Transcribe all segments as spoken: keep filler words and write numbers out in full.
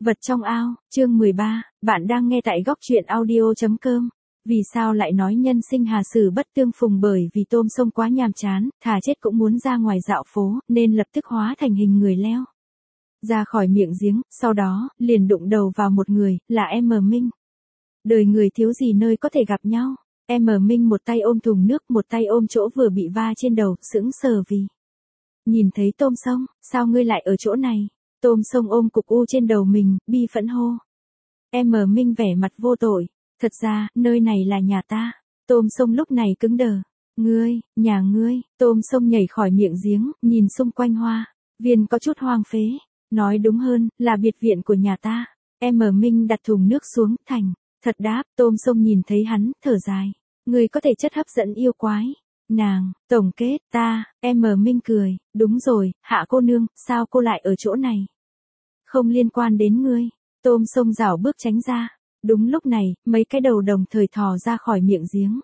Vật trong ao, chương mười ba, bạn đang nghe tại góc truyện audio.com. Vì sao lại nói nhân sinh hà sử bất tương phùng? Bởi vì tôm sông quá nhàm chán, thà chết cũng muốn ra ngoài dạo phố, nên lập tức hóa thành hình người leo ra khỏi miệng giếng, sau đó, liền đụng đầu vào một người, là em M Minh. Đời người thiếu gì nơi có thể gặp nhau. Em M Minh một tay ôm thùng nước, một tay ôm chỗ vừa bị va trên đầu, sững sờ vì nhìn thấy tôm sông, sao ngươi lại ở chỗ này? Tôm sông ôm cục u trên đầu mình, bi phẫn hô. Em M Minh vẻ mặt vô tội. Thật ra, nơi này là nhà ta. Tôm sông lúc này cứng đờ. Ngươi, nhà ngươi, tôm sông nhảy khỏi miệng giếng, nhìn xung quanh hoa viên có chút hoang phế. Nói đúng hơn, là biệt viện của nhà ta. Em M Minh đặt thùng nước xuống, thành thật đáp. Tôm sông nhìn thấy hắn, thở dài. Ngươi có thể chất hấp dẫn yêu quái. Nàng, tổng kết, ta, em M Minh cười. Đúng rồi, Hạ cô nương, sao cô lại ở chỗ này? Không liên quan đến ngươi. Tôm sông rảo bước tránh ra. Đúng lúc này, mấy cái đầu đồng thời thò ra khỏi miệng giếng.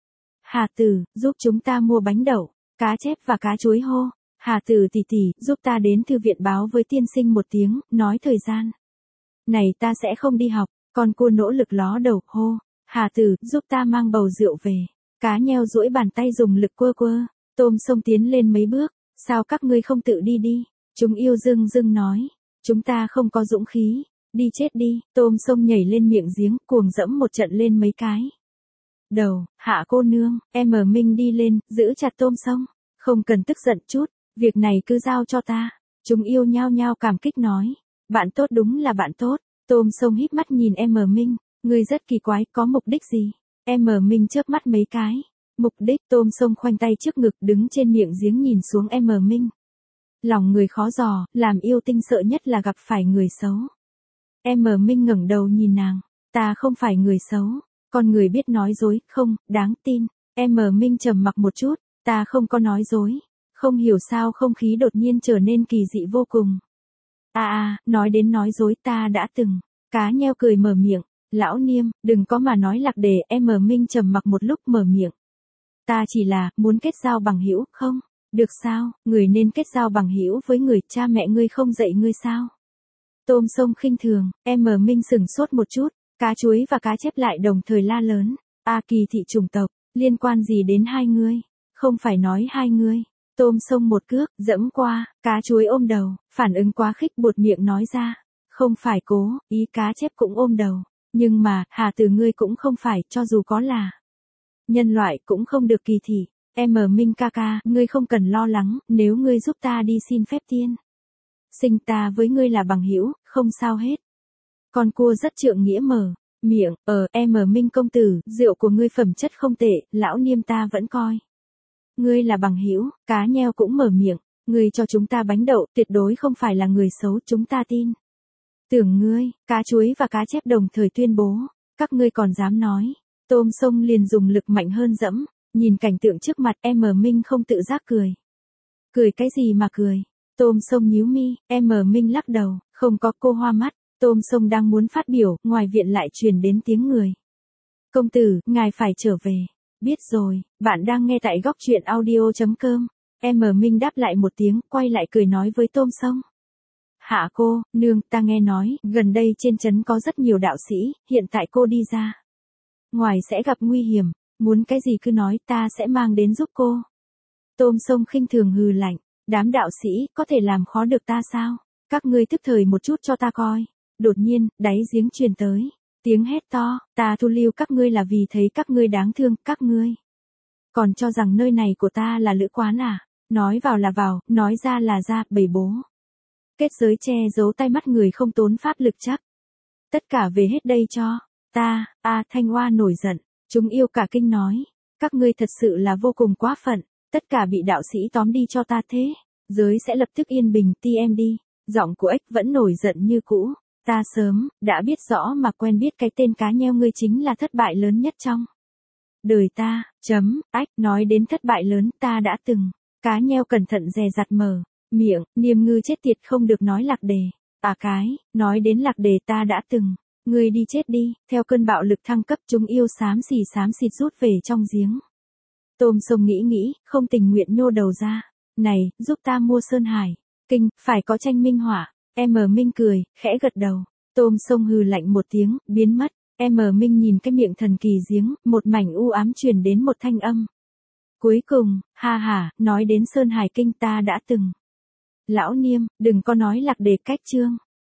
Hà tử, giúp chúng ta mua bánh đậu, cá chép và cá chuối hô. Hà tử tỷ tỷ, giúp ta đến thư viện báo với tiên sinh một tiếng, nói thời gian này ta sẽ không đi học. Con cua nỗ lực ló đầu, hô. Hà tử, giúp ta mang bầu rượu về. Cá nheo duỗi bàn tay dùng lực quơ quơ. Tôm sông tiến lên mấy bước. Sao các ngươi không tự đi đi? Chúng yêu dưng dưng nói. Chúng ta không có dũng khí. Đi chết đi. Tôm sông nhảy lên miệng giếng, cuồng dẫm một trận lên mấy cái đầu. Hạ cô nương, em M Minh đi lên, giữ chặt tôm sông. Không cần tức giận chút. Việc này cứ giao cho ta. Chúng yêu nhao nhao cảm kích nói. Bạn tốt, đúng là bạn tốt. Tôm sông híp mắt nhìn em M Minh. Ngươi rất kỳ quái, có mục đích gì? Em M Minh chớp mắt mấy cái. Mục đích? Tôm sông khoanh tay trước ngực, đứng trên miệng giếng nhìn xuống em M Minh. Lòng người khó dò, làm yêu tinh sợ nhất là gặp phải người xấu. Em M Minh ngẩng đầu nhìn nàng. Ta không phải người xấu. Con người biết nói dối, không, đáng tin. Em M Minh trầm mặc một chút. Ta không có nói dối. Không hiểu sao không khí đột nhiên trở nên kỳ dị vô cùng. À à, nói đến nói dối ta đã từng. Cá nheo cười mở miệng. Lão Niêm, đừng có mà nói lạc đề. Em M Minh trầm mặc một lúc mở miệng. Ta chỉ là, muốn kết giao bằng hữu, không? Được sao, người nên kết giao bằng hữu với người, cha mẹ ngươi không dạy ngươi sao? Tôm sông khinh thường, em M Minh sửng sốt một chút, cá chuối và cá chép lại đồng thời la lớn. A kỳ thị chủng tộc, liên quan gì đến hai ngươi? Không phải nói hai ngươi. Tôm sông một cước, dẫm qua, cá chuối ôm đầu, phản ứng quá khích buột miệng nói ra. Không phải cố, ý cá chép cũng ôm đầu. Nhưng mà, Hà từ ngươi cũng không phải, cho dù có là nhân loại cũng không được kỳ thị. Em M Minh ca ca, ngươi không cần lo lắng, nếu ngươi giúp ta đi xin phép tiên sinh ta với ngươi là bằng hữu, không sao hết. Con cua rất trượng nghĩa mở miệng, ờ, em M Minh công tử, rượu của ngươi phẩm chất không tệ, lão Niêm ta vẫn coi ngươi là bằng hữu. Cá nheo cũng mở miệng, ngươi cho chúng ta bánh đậu, tuyệt đối không phải là người xấu, chúng ta tin tưởng ngươi. Cá chuối và cá chép đồng thời tuyên bố, các ngươi còn dám nói. Tôm sông liền dùng lực mạnh hơn dẫm. Nhìn cảnh tượng trước mặt, em M Minh không tự giác cười. Cười cái gì mà cười? Tôm sông nhíu mi, em M Minh lắc đầu, không có. Cô hoa mắt. Tôm sông đang muốn phát biểu, ngoài viện lại truyền đến tiếng người. Công tử, ngài phải trở về. Biết rồi, bạn đang nghe tại góc truyện audio.com. Em M Minh đáp lại một tiếng, quay lại cười nói với tôm sông. Hạ cô, nương, ta nghe nói, gần đây trên trấn có rất nhiều đạo sĩ, hiện tại cô đi ra ngoài sẽ gặp nguy hiểm. Muốn cái gì cứ nói, ta sẽ mang đến giúp cô. Tôm sông khinh thường hừ lạnh. Đám đạo sĩ, có thể làm khó được ta sao? Các ngươi tức thời một chút cho ta coi. Đột nhiên, đáy giếng truyền tới tiếng hét to. Ta thu lưu các ngươi là vì thấy các ngươi đáng thương. Các ngươi còn cho rằng nơi này của ta là lữ quán à? Nói vào là vào, nói ra là ra, bầy bố. Kết giới che giấu tay mắt người không tốn pháp lực chắc. Tất cả về hết đây cho ta. A Thanh Hoa nổi giận. Chúng yêu cả kinh nói. Các ngươi thật sự là vô cùng quá phận. Tất cả bị đạo sĩ tóm đi cho ta thế. Giới sẽ lập tức yên bình. Ti em đi. Giọng của ếch vẫn nổi giận như cũ. Ta sớm, đã biết rõ mà quen biết cái tên cá nheo ngươi chính là thất bại lớn nhất trong đời ta. Chấm, ách, nói đến thất bại lớn ta đã từng. Cá nheo cẩn thận dè dặt mở miệng. Niêm ngư chết tiệt, không được nói lạc đề. À cái, nói đến lạc đề ta đã từng. Ngươi đi chết đi. Theo cơn bạo lực thăng cấp, chúng yêu xám xì xám xịt rút về trong giếng. Tôm sông nghĩ nghĩ, không tình nguyện nhô đầu ra. Này, giúp ta mua Sơn Hải Kinh, phải có tranh minh họa. Em M Minh cười, khẽ gật đầu. Tôm sông hừ lạnh một tiếng, biến mất. Em mờ Minh nhìn cái miệng thần kỳ giếng, một mảnh u ám truyền đến một thanh âm. Cuối cùng, ha ha, nói đến Sơn Hải Kinh ta đã từng. Lão Niêm, đừng có nói lạc đề cách chương.